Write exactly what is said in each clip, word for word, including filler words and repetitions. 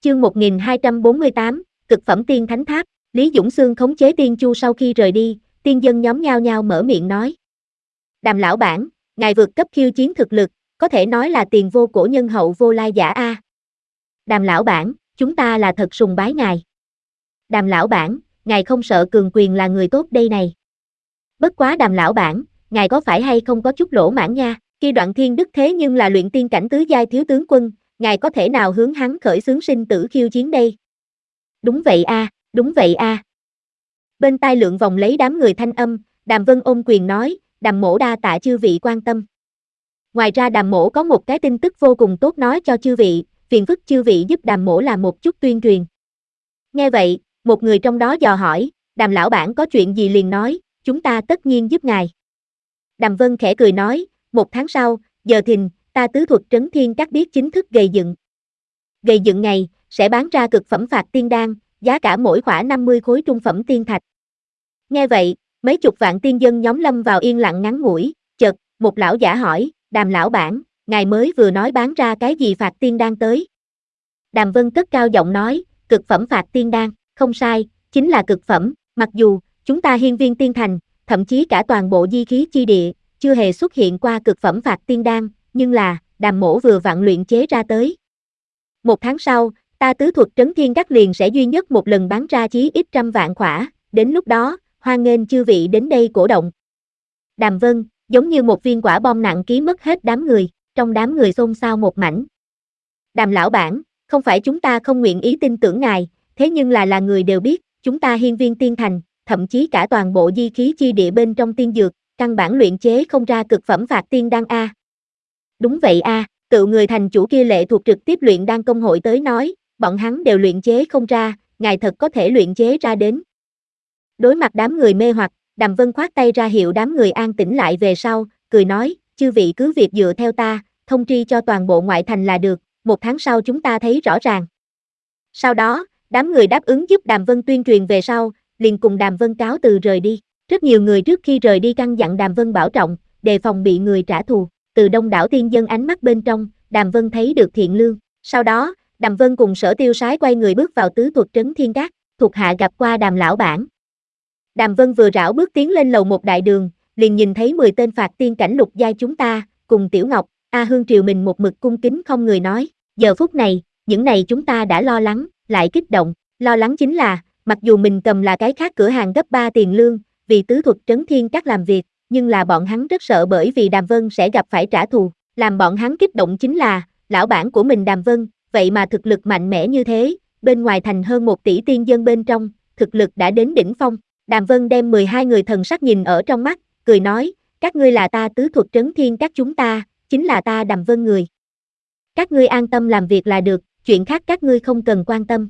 Chương một nghìn hai trăm bốn mươi tám, Cực phẩm tiên thánh tháp. Lý Dũng Xương khống chế tiên chu sau khi rời đi, tiên dân nhóm nhao nhao mở miệng nói. Đàm lão bản, ngài vượt cấp khiêu chiến thực lực, có thể nói là tiền vô cổ nhân hậu vô lai giả a. Đàm lão bản, chúng ta là thật sùng bái ngài. Đàm lão bản, ngài không sợ cường quyền là người tốt đây này. Bất quá đàm lão bản, ngài có phải hay không có chút lỗ mãn nha, khi Đoạn Thiên Đức thế nhưng là luyện tiên cảnh tứ giai thiếu tướng quân, ngài có thể nào hướng hắn khởi xướng sinh tử khiêu chiến đây? Đúng vậy a, à, đúng vậy a. À. Bên tai lượn vòng lấy đám người thanh âm, Đàm Vân ôm quyền nói, Đàm mỗ đa tạ chư vị quan tâm. Ngoài ra Đàm mỗ có một cái tin tức vô cùng tốt nói cho chư vị, phiền phức chư vị giúp Đàm mỗ làm một chút tuyên truyền. Nghe vậy, một người trong đó dò hỏi, Đàm lão bản có chuyện gì liền nói, chúng ta tất nhiên giúp ngài. Đàm Vân khẽ cười nói, một tháng sau, giờ thìn, ta tứ thuật trấn thiên các biết chính thức gầy dựng. Gầy dựng ngày, sẽ bán ra cực phẩm phạt tiên đan, giá cả mỗi khỏa năm mươi khối trung phẩm tiên thạch. Nghe vậy, mấy chục vạn tiên dân nhóm lâm vào yên lặng ngắn ngủi, chợt, một lão giả hỏi, Đàm lão bản, ngài mới vừa nói bán ra cái gì phạt tiên đan tới? Đàm Vân cất cao giọng nói, cực phẩm phạt tiên đan, không sai, chính là cực phẩm, mặc dù, chúng ta hiên viên tiên thành, thậm chí cả toàn bộ di khí chi địa, chưa hề xuất hiện qua cực phẩm phạt tiên đan, nhưng là, Đàm mỗ vừa vặn luyện chế ra tới. Một tháng sau, ta tứ thuật trấn thiên các liền sẽ duy nhất một lần bán ra chí ít trăm vạn khỏa, đến lúc đó, hoan nghênh chư vị đến đây cổ động. Đàm Vân, giống như một viên quả bom nặng ký mất hết đám người, trong đám người xôn xao một mảnh. Đàm lão bản, không phải chúng ta không nguyện ý tin tưởng ngài, thế nhưng là là người đều biết, chúng ta hiên viên tiên thành, thậm chí cả toàn bộ di khí chi địa bên trong tiên dược, căn bản luyện chế không ra cực phẩm phạt tiên đan a. Đúng vậy a, à, tự người thành chủ kia lệ thuộc trực tiếp luyện đan công hội tới nói, bọn hắn đều luyện chế không ra, ngài thật có thể luyện chế ra đến. Đối mặt đám người mê hoặc, Đàm Vân khoát tay ra hiệu đám người an tĩnh lại về sau, cười nói, chư vị cứ việc dựa theo ta, thông tri cho toàn bộ ngoại thành là được, một tháng sau chúng ta thấy rõ ràng. Sau đó, đám người đáp ứng giúp Đàm Vân tuyên truyền về sau, liền cùng Đàm Vân cáo từ rời đi. Rất nhiều người trước khi rời đi căn dặn Đàm Vân bảo trọng, đề phòng bị người trả thù. Từ đông đảo tiên dân ánh mắt bên trong, Đàm Vân thấy được thiện lương. Sau đó, Đàm Vân cùng Sở Tiêu Sái quay người bước vào tứ thuật trấn thiên các, thuộc hạ gặp qua Đàm lão bản. Đàm Vân vừa rảo bước tiến lên lầu một đại đường, liền nhìn thấy mười tên phạt tiên cảnh lục giai chúng ta, cùng Tiểu Ngọc, A Hương triều mình một mực cung kính không người nói, giờ phút này, những này chúng ta đã lo lắng, lại kích động, lo lắng chính là, mặc dù mình cầm là cái khác cửa hàng gấp ba tiền lương, vì tứ thuật trấn thiên các làm việc, nhưng là bọn hắn rất sợ bởi vì Đàm Vân sẽ gặp phải trả thù, làm bọn hắn kích động chính là, lão bản của mình Đàm Vân, vậy mà thực lực mạnh mẽ như thế, bên ngoài thành hơn một tỷ tiên dân bên trong, thực lực đã đến đỉnh phong. Đàm Vân đem mười hai người thần sắc nhìn ở trong mắt, cười nói, các ngươi là ta tứ thuật trấn thiên các chúng ta, chính là ta Đàm Vân người. Các ngươi an tâm làm việc là được, chuyện khác các ngươi không cần quan tâm.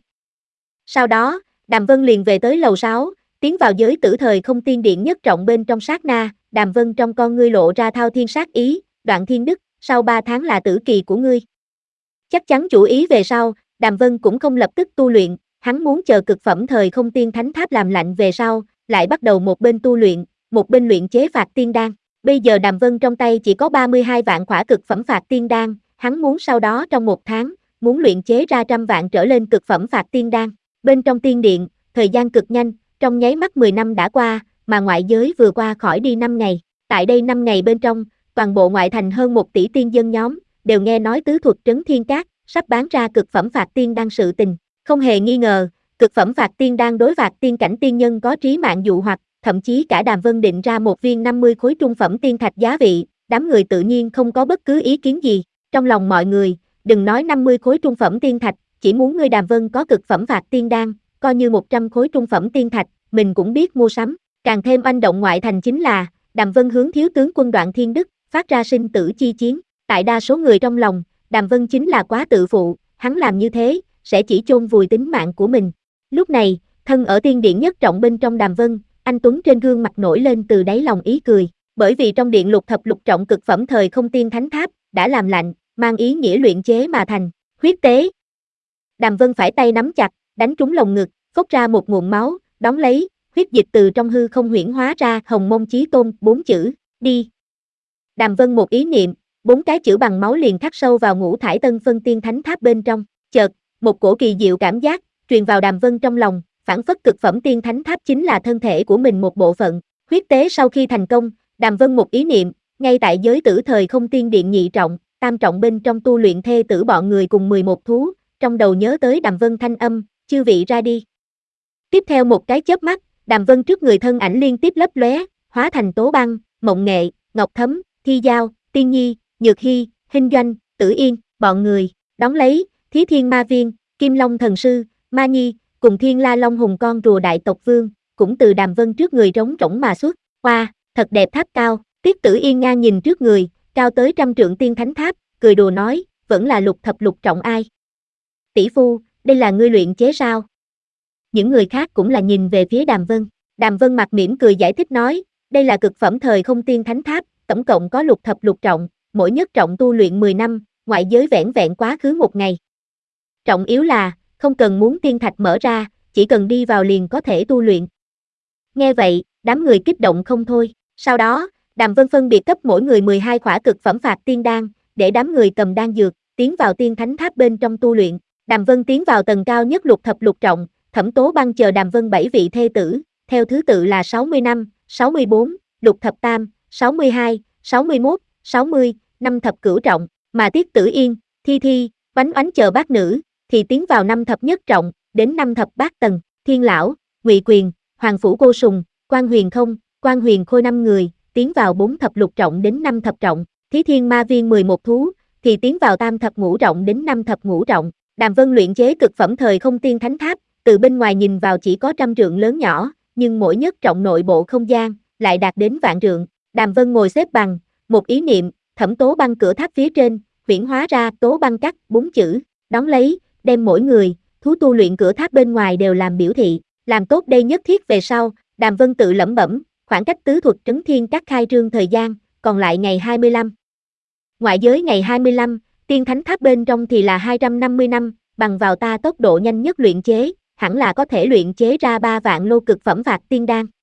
Sau đó, Đàm Vân liền về tới lầu sáu, tiến vào giới tử thời không tiên điện nhất trọng bên trong sát na, Đàm Vân trong con ngươi lộ ra thao thiên sát ý, Đoạn Thiên Đức, sau ba tháng là tử kỳ của ngươi. Chắc chắn chủ ý về sau, Đàm Vân cũng không lập tức tu luyện, hắn muốn chờ cực phẩm thời không tiên thánh tháp làm lạnh về sau, lại bắt đầu một bên tu luyện, một bên luyện chế phạt tiên đan. Bây giờ Đàm Vân trong tay chỉ có ba mươi hai vạn khỏa cực phẩm phạt tiên đan, hắn muốn sau đó trong một tháng, muốn luyện chế ra trăm vạn trở lên cực phẩm phạt tiên đan. Bên trong tiên điện, thời gian cực nhanh, trong nháy mắt mười năm đã qua, mà ngoại giới vừa qua khỏi đi năm ngày. Tại đây năm ngày bên trong, toàn bộ ngoại thành hơn một tỷ tiên dân nhóm, đều nghe nói tứ thuật trấn thiên các, sắp bán ra cực phẩm phạt tiên đan sự tình. Không hề nghi ngờ, cực phẩm phạt tiên đan đối phạt tiên cảnh tiên nhân có trí mạng dụ hoặc, thậm chí cả Đàm Vân định ra một viên năm mươi khối trung phẩm tiên thạch giá vị, đám người tự nhiên không có bất cứ ý kiến gì. Trong lòng mọi người, đừng nói năm mươi khối trung phẩm tiên thạch, chỉ muốn ngươi Đàm Vân có cực phẩm phạt tiên đan, coi như một trăm khối trung phẩm tiên thạch, mình cũng biết mua sắm. Càng thêm oanh động ngoại thành chính là, Đàm Vân hướng thiếu tướng quân Đoạn Thiên Đức, phát ra sinh tử chi chiến. Tại đa số người trong lòng, Đàm Vân chính là quá tự phụ, hắn làm như thế, sẽ chỉ chôn vùi tính mạng của mình. Lúc này, thân ở tiên điện nhất trọng bên trong Đàm Vân, anh Tuấn trên gương mặt nổi lên từ đáy lòng ý cười, bởi vì trong điện lục thập lục trọng cực phẩm thời không tiên thánh tháp, đã làm lạnh, mang ý nghĩa luyện chế mà thành, huyết tế. Đàm Vân phải tay nắm chặt, đánh trúng lồng ngực, phốc ra một nguồn máu, đón lấy, huyết dịch từ trong hư không huyễn hóa ra Hồng Mông Chí Tôn, bốn chữ, đi. Đàm Vân một ý niệm, bốn cái chữ bằng máu liền khắc sâu vào ngũ thải tân phân tiên thánh tháp bên trong, chợt, Một cổ kỳ diệu cảm giác truyền vào Đàm Vân trong lòng, phảng phất cực phẩm tiên thánh tháp chính là thân thể của mình một bộ phận. Huyết tế sau khi thành công, Đàm Vân một ý niệm, ngay tại giới tử thời không tiên điện nhị trọng, tam trọng bên trong tu luyện thê tử bọn người cùng mười một thú, trong đầu nhớ tới Đàm Vân thanh âm, chư vị ra đi. Tiếp theo một cái chớp mắt, Đàm Vân trước người thân ảnh liên tiếp lấp lóe, hóa thành Tố Băng, Mộng Nghệ, Ngọc Thấm, Thi Giao, Tiên Nhi, Nhược Hy, Hinh Doanh, Tử Yên, bọn người, đón lấy, Thí Thiên Ma Viên, Kim Long Thần Sư, Ma Nhi, cùng Thiên La Long Hùng con rùa đại tộc vương, cũng từ Đàm Vân trước người trống rỗng mà xuất, hoa, thật đẹp tháp cao, Tiết Tử Yên ngang nhìn trước người, cao tới trăm trượng tiên thánh tháp, cười đùa nói, vẫn là lục thập lục trọng ai. Tỷ phu, đây là ngươi luyện chế sao? Những người khác cũng là nhìn về phía Đàm Vân. Đàm Vân mặt mỉm cười giải thích nói, đây là cực phẩm thời không tiên thánh tháp, tổng cộng có lục thập lục trọng, mỗi nhất trọng tu luyện mười năm, ngoại giới vẻn vẹn quá khứ một ngày. Trọng yếu là, không cần muốn tiên thạch mở ra, chỉ cần đi vào liền có thể tu luyện. Nghe vậy, đám người kích động không thôi. Sau đó, Đàm Vân phân biệt cấp mỗi người mười hai khỏa cực phẩm phạt tiên đan, để đám người cầm đan dược, tiến vào tiên thánh tháp bên trong tu luyện. Đàm Vân tiến vào tầng cao nhất lục thập lục trọng, Thẩm Tố Băng chờ Đàm Vân bảy vị thê tử, theo thứ tự là sáu mươi lăm, sáu mươi bốn, lục thập tam, sáu mươi hai, sáu mươi mốt, sáu mươi, năm thập cửu trọng, mà Tiết Tử Yên, Thi Thi, Oánh Oánh chờ bát nữ, thì tiến vào năm thập nhất trọng, đến năm thập bát tầng, Thiên Lão, Ngụy Quyền, Hoàng Phủ Cô Sùng, Quan Huyền Không, Quan Huyền Khôi năm người, tiến vào bốn thập lục trọng đến năm thập trọng, Thí Thiên Ma Viên mười một thú, thì tiến vào tam thập ngũ trọng đến năm thập ngũ trọng. Đàm Vân luyện chế cực phẩm thời không tiên thánh tháp, từ bên ngoài nhìn vào chỉ có trăm trượng lớn nhỏ, nhưng mỗi nhất trọng nội bộ không gian, lại đạt đến vạn trượng. Đàm Vân ngồi xếp bằng, một ý niệm, Thẩm Tố Băng cửa tháp phía trên, huyễn hóa ra Tố Băng Cắt bốn chữ, đón lấy, đem mỗi người, thú tu luyện cửa tháp bên ngoài đều làm biểu thị, làm tốt đây nhất thiết về sau, Đàm Vân tự lẩm bẩm, khoảng cách tứ thuật trấn thiên các khai trương thời gian, còn lại ngày hai mươi lăm. Ngoại giới ngày hai mươi lăm, tiên thánh tháp bên trong thì là hai trăm năm mươi năm, bằng vào ta tốc độ nhanh nhất luyện chế, hẳn là có thể luyện chế ra ba vạn lô cực phẩm phạt tiên đan.